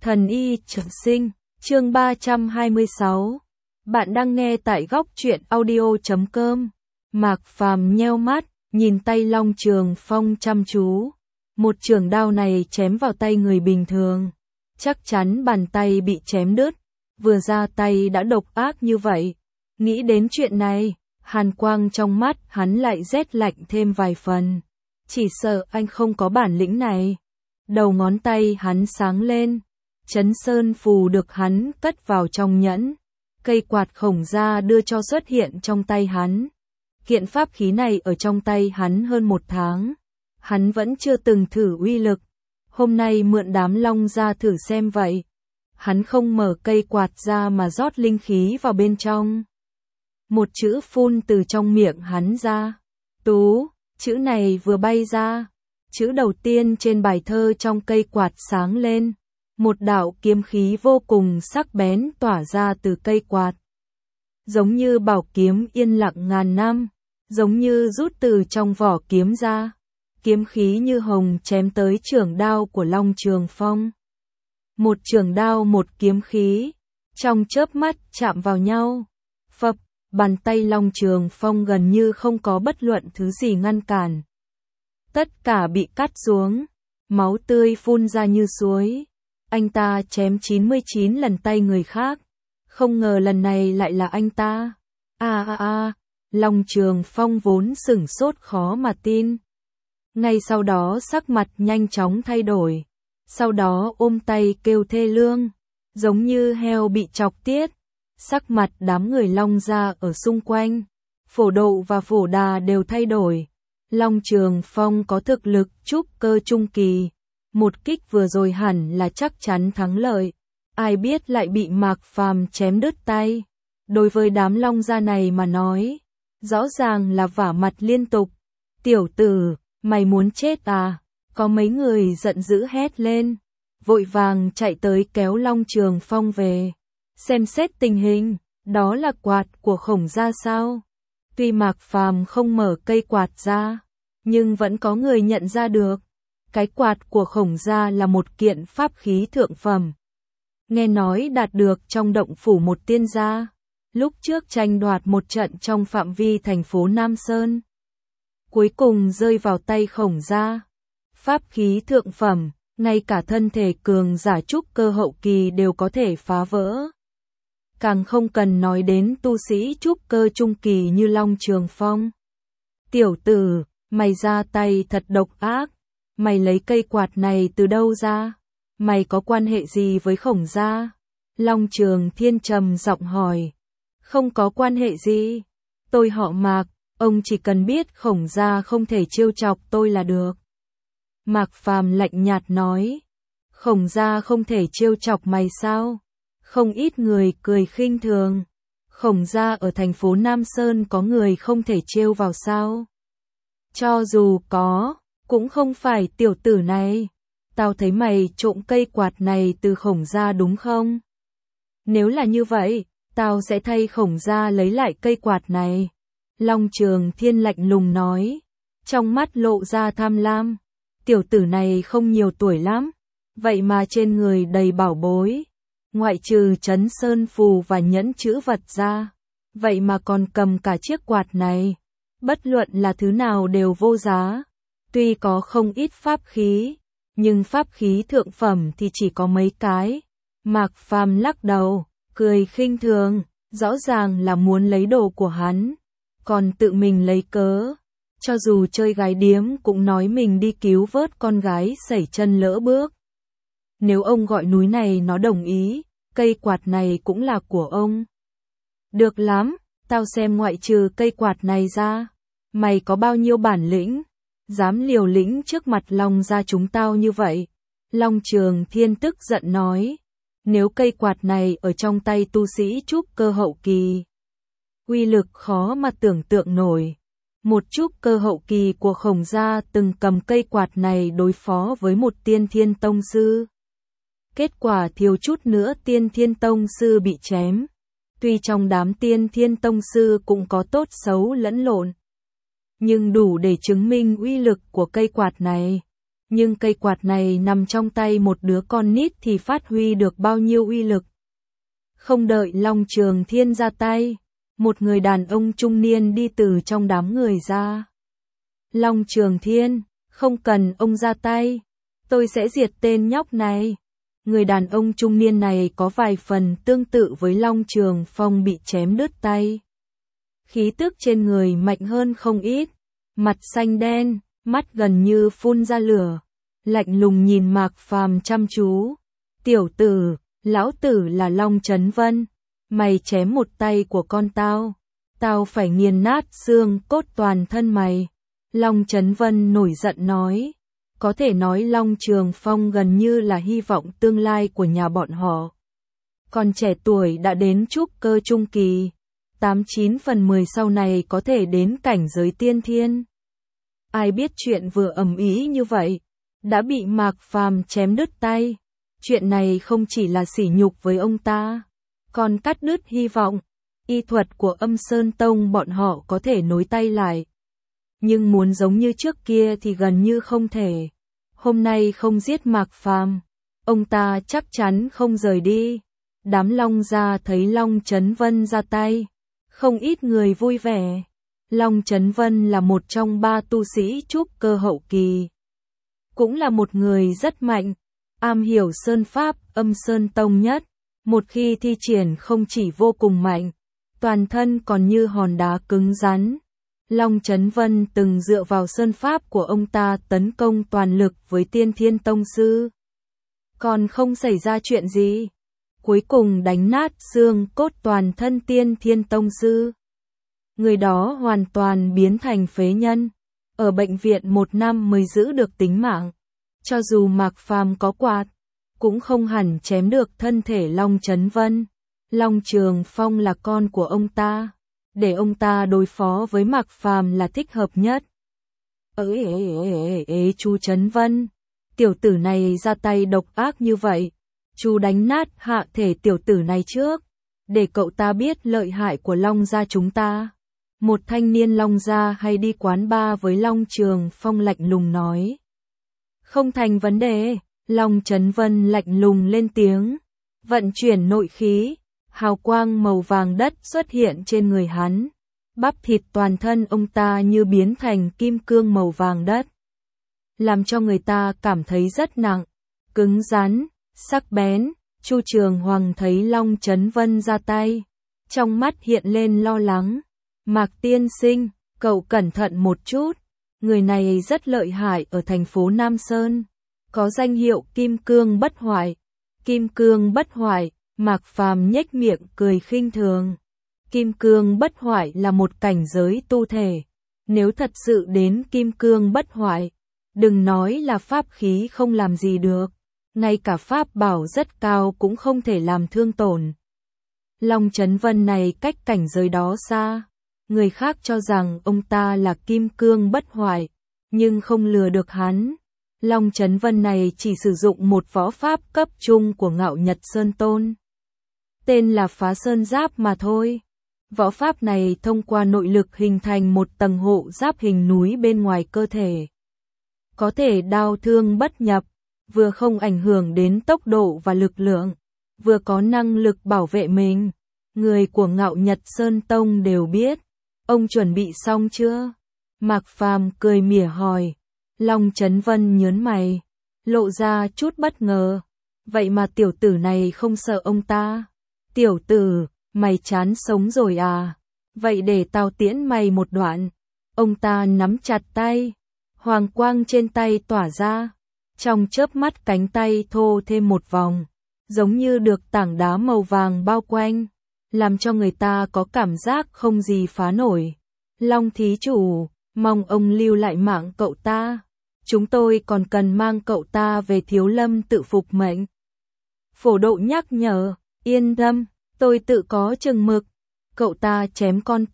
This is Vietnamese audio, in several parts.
Thần y trường sinh, chương 326. Bạn đang nghe tại góc truyện audio.com. Mạc Phàm nheo mắt, nhìn tay Long Trường Phong chăm chú. Một trường đao này chém vào tay người bình thường, chắc chắn bàn tay bị chém đứt. Vừa ra tay đã độc ác như vậy. Nghĩ đến chuyện này, hàn quang trong mắt hắn lại rét lạnh thêm vài phần. Chỉ sợ anh không có bản lĩnh này. Đầu ngón tay hắn sáng lên. Chấn sơn phù được hắn cất vào trong nhẫn. Cây quạt khổng gia đưa cho xuất hiện trong tay hắn. Kiện pháp khí này ở trong tay hắn hơn 1 tháng. Hắn vẫn chưa từng thử uy lực. Hôm nay mượn đám long ra thử xem vậy. Hắn không mở cây quạt ra mà rót linh khí vào bên trong. Một chữ phun từ trong miệng hắn ra. Tú, chữ này vừa bay ra. Chữ đầu tiên trên bài thơ trong cây quạt sáng lên. Một đạo kiếm khí vô cùng sắc bén tỏa ra từ cây quạt. Giống như bảo kiếm yên lặng ngàn năm, giống như rút từ trong vỏ kiếm ra. Kiếm khí như hồng chém tới trường đao của Long Trường Phong. Một trường đao một kiếm khí, trong chớp mắt chạm vào nhau. Phập, bàn tay Long Trường Phong gần như không có bất luận thứ gì ngăn cản. Tất cả bị cắt xuống, máu tươi phun ra như suối. Anh ta chém 99 lần tay người khác, không ngờ lần này lại là anh ta. Long Trường Phong vốn sửng sốt khó mà tin. Ngay sau đó sắc mặt nhanh chóng thay đổi, sau đó ôm tay kêu thê lương, giống như heo bị chọc tiết. Sắc mặt đám người Long gia ở xung quanh, Phổ Độ và Phổ Đà đều thay đổi. Long Trường Phong có thực lực trúc cơ trung kỳ. Một kích vừa rồi hẳn là chắc chắn thắng lợi. Ai biết lại bị Mạc Phàm chém đứt tay. Đối với đám Long gia này mà nói, rõ ràng là vả mặt liên tục. Tiểu tử, mày muốn chết à? Có mấy người giận dữ hét lên, vội vàng chạy tới kéo Long Trường Phong về. Xem xét tình hình, đó là quạt của Khổng gia sao? Tuy Mạc Phàm không mở cây quạt ra, nhưng vẫn có người nhận ra được. Cái quạt của Khổng gia là một kiện pháp khí thượng phẩm. Nghe nói đạt được trong động phủ một tiên gia. Lúc trước tranh đoạt một trận trong phạm vi thành phố Nam Sơn. Cuối cùng rơi vào tay Khổng gia. Pháp khí thượng phẩm, ngay cả thân thể cường giả trúc cơ hậu kỳ đều có thể phá vỡ. Càng không cần nói đến tu sĩ trúc cơ trung kỳ như Long Trường Phong. Tiểu tử, mày ra tay thật độc ác. Mày lấy cây quạt này từ đâu ra? Mày có quan hệ gì với Khổng gia? Long Trường Thiên trầm giọng hỏi. Không có quan hệ gì. Tôi họ Mạc, ông chỉ cần biết Khổng gia không thể trêu chọc tôi là được. Mạc Phàm lạnh nhạt nói. Khổng gia không thể trêu chọc mày sao? Không ít người cười khinh thường. Khổng gia ở thành phố Nam Sơn có người không thể trêu vào sao? Cho dù có, cũng không phải tiểu tử này. Tao thấy mày trộm cây quạt này từ Khổng gia đúng không? Nếu là như vậy, tao sẽ thay Khổng gia lấy lại cây quạt này. Long Trường Thiên lạnh lùng nói, trong mắt lộ ra tham lam. Tiểu tử này không nhiều tuổi lắm, vậy mà trên người đầy bảo bối. Ngoại trừ chấn sơn phù và nhẫn chữ vật ra, vậy mà còn cầm cả chiếc quạt này. Bất luận là thứ nào đều vô giá. Tuy có không ít pháp khí, nhưng pháp khí thượng phẩm thì chỉ có mấy cái. Mạc Phàm lắc đầu, cười khinh thường, rõ ràng là muốn lấy đồ của hắn, còn tự mình lấy cớ. Cho dù chơi gái điếm cũng nói mình đi cứu vớt con gái sẩy chân lỡ bước. Nếu ông gọi núi này nó đồng ý, cây quạt này cũng là của ông. Được lắm, tao xem ngoại trừ cây quạt này ra, mày có bao nhiêu bản lĩnh? Dám liều lĩnh trước mặt Long gia chúng tao như vậy. Long Trường Thiên tức giận nói. Nếu cây quạt này ở trong tay tu sĩ trúc cơ hậu kỳ, uy lực khó mà tưởng tượng nổi. Một trúc cơ hậu kỳ của Khổng gia từng cầm cây quạt này đối phó với một tiên thiên tông sư. Kết quả thiếu chút nữa tiên thiên tông sư bị chém. Tuy trong đám tiên thiên tông sư cũng có tốt xấu lẫn lộn, nhưng đủ để chứng minh uy lực của cây quạt này. Nhưng cây quạt này nằm trong tay một đứa con nít thì phát huy được bao nhiêu uy lực. Không đợi Long Trường Thiên ra tay, một người đàn ông trung niên đi từ trong đám người ra. Long Trường Thiên, không cần ông ra tay, tôi sẽ diệt tên nhóc này. Người đàn ông trung niên này có vài phần tương tự với Long Trường Phong bị chém đứt tay. Khí tức trên người mạnh hơn không ít, mặt xanh đen, mắt gần như phun ra lửa, lạnh lùng nhìn Mạc Phàm chăm chú. Tiểu tử, lão tử là Long Chấn Vân, mày chém một tay của con tao phải nghiền nát xương cốt toàn thân mày. Long Chấn Vân nổi giận nói, có thể nói Long Trường Phong gần như là hy vọng tương lai của nhà bọn họ. Còn trẻ tuổi đã đến trúc cơ trung kỳ, 89 phần 10 sau này có thể đến cảnh giới tiên thiên. Ai biết chuyện vừa ầm ĩ như vậy, đã bị Mạc Phàm chém đứt tay. Chuyện này không chỉ là sỉ nhục với ông ta, còn cắt đứt hy vọng y thuật của Âm Sơn Tông bọn họ có thể nối tay lại. Nhưng muốn giống như trước kia thì gần như không thể. Hôm nay không giết Mạc Phàm, ông ta chắc chắn không rời đi. Đám Long gia thấy Long Chấn Vân ra tay, không ít người vui vẻ. Long Chấn Vân là một trong 3 tu sĩ trúc cơ hậu kỳ, cũng là một người rất mạnh, am hiểu sơn pháp, Âm Sơn Tông nhất. Một khi thi triển không chỉ vô cùng mạnh, toàn thân còn như hòn đá cứng rắn. Long Chấn Vân từng dựa vào sơn pháp của ông ta tấn công toàn lực với Tiên Thiên Tông sư. Còn không xảy ra chuyện gì. Cuối cùng đánh nát xương cốt toàn thân Tiên Thiên Tông sư. Người đó hoàn toàn biến thành phế nhân. Ở bệnh viện 1 năm mới giữ được tính mạng. Cho dù Mạc Phàm có quạt, cũng không hẳn chém được thân thể Long Chấn Vân. Long Trường Phong là con của ông ta, để ông ta đối phó với Mạc Phàm là thích hợp nhất. Chú Chấn Vân, tiểu tử này ra tay độc ác như vậy, chú đánh nát hạ thể tiểu tử này trước, để cậu ta biết lợi hại của Long gia chúng ta. Một thanh niên Long gia hay đi quán bar với Long Trường Phong lạnh lùng nói. Không thành vấn đề. Long Chấn Vân lạnh lùng lên tiếng, vận chuyển nội khí, hào quang màu vàng đất xuất hiện trên người hắn. Bắp thịt toàn thân ông ta như biến thành kim cương màu vàng đất, làm cho người ta cảm thấy rất nặng, cứng rắn, sắc bén. Chu Trường Hoàng thấy Long Chấn Vân ra tay, trong mắt hiện lên lo lắng. Mạc tiên sinh, cậu cẩn thận một chút, người này rất lợi hại ở thành phố Nam Sơn, có danh hiệu Kim Cương Bất Hoại. Kim Cương Bất Hoại, Mạc Phàm nhếch miệng cười khinh thường. Kim Cương Bất Hoại là một cảnh giới tu thể. Nếu thật sự đến Kim Cương Bất Hoại, đừng nói là pháp khí không làm gì được, ngay cả pháp bảo rất cao cũng không thể làm thương tổn. Long Chấn Vân này cách cảnh giới đó xa, người khác cho rằng ông ta là Kim Cương Bất Hoại, nhưng không lừa được hắn. Long Chấn Vân này chỉ sử dụng một võ pháp cấp trung của Ngạo Nhật Sơn Tôn, tên là Phá Sơn Giáp mà thôi. Võ pháp này thông qua nội lực hình thành một tầng hộ giáp hình núi bên ngoài cơ thể, có thể đao thương bất nhập, vừa không ảnh hưởng đến tốc độ và lực lượng, vừa có năng lực bảo vệ mình. Người của Ngạo Nhật Sơn Tông đều biết. Ông chuẩn bị xong chưa? Mạc Phàm cười mỉa hỏi. Long Chấn Vân nhớn mày, lộ ra chút bất ngờ. Vậy mà tiểu tử này không sợ ông ta. Tiểu tử, mày chán sống rồi à? Vậy để tao tiễn mày một đoạn. Ông ta nắm chặt tay, hoàng quang trên tay tỏa ra. Trong chớp mắt cánh tay thô thêm một vòng, giống như được tảng đá màu vàng bao quanh, làm cho người ta có cảm giác không gì phá nổi. Long thí chủ, mong ông lưu lại mạng cậu ta. Chúng tôi còn cần mang cậu ta về Thiếu Lâm tự phục mệnh. Phổ Độ nhắc nhở, yên tâm, tôi tự có chừng mực. Cậu ta chém con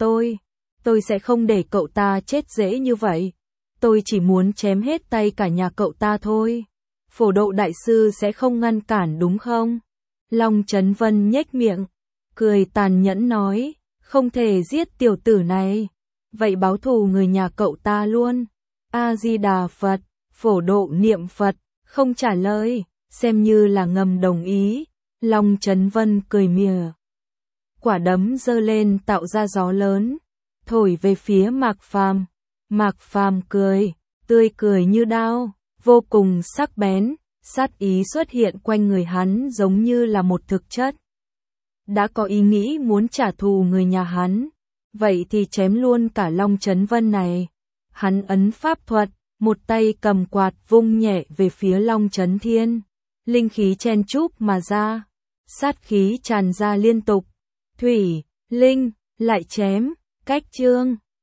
tôi sẽ không để cậu ta chết dễ như vậy. Tôi chỉ muốn chém hết tay cả nhà cậu ta thôi. Phổ Độ đại sư sẽ không ngăn cản đúng không? Long Chấn Vân nhếch miệng, cười tàn nhẫn nói, không thể giết tiểu tử này. Vậy báo thù người nhà cậu ta luôn. A Di Đà Phật. phổ độ niệm Phật, không trả lời, xem như là ngầm đồng ý. Long Chấn Vân cười mỉa. Quả đấm giơ lên tạo ra gió lớn, thổi về phía Mạc Phàm. Mạc Phàm cười, tươi cười như đao, vô cùng sắc bén, sát ý xuất hiện quanh người hắn giống như là một thực chất. Đã có ý nghĩ muốn trả thù người nhà hắn, vậy thì chém luôn cả Long Chấn Vân này. Hắn ấn pháp thuật, một tay cầm quạt vung nhẹ về phía Long Chấn Thiên, linh khí chen chúc mà ra, sát khí tràn ra liên tục. Thủy, linh, lại chém, cách chương.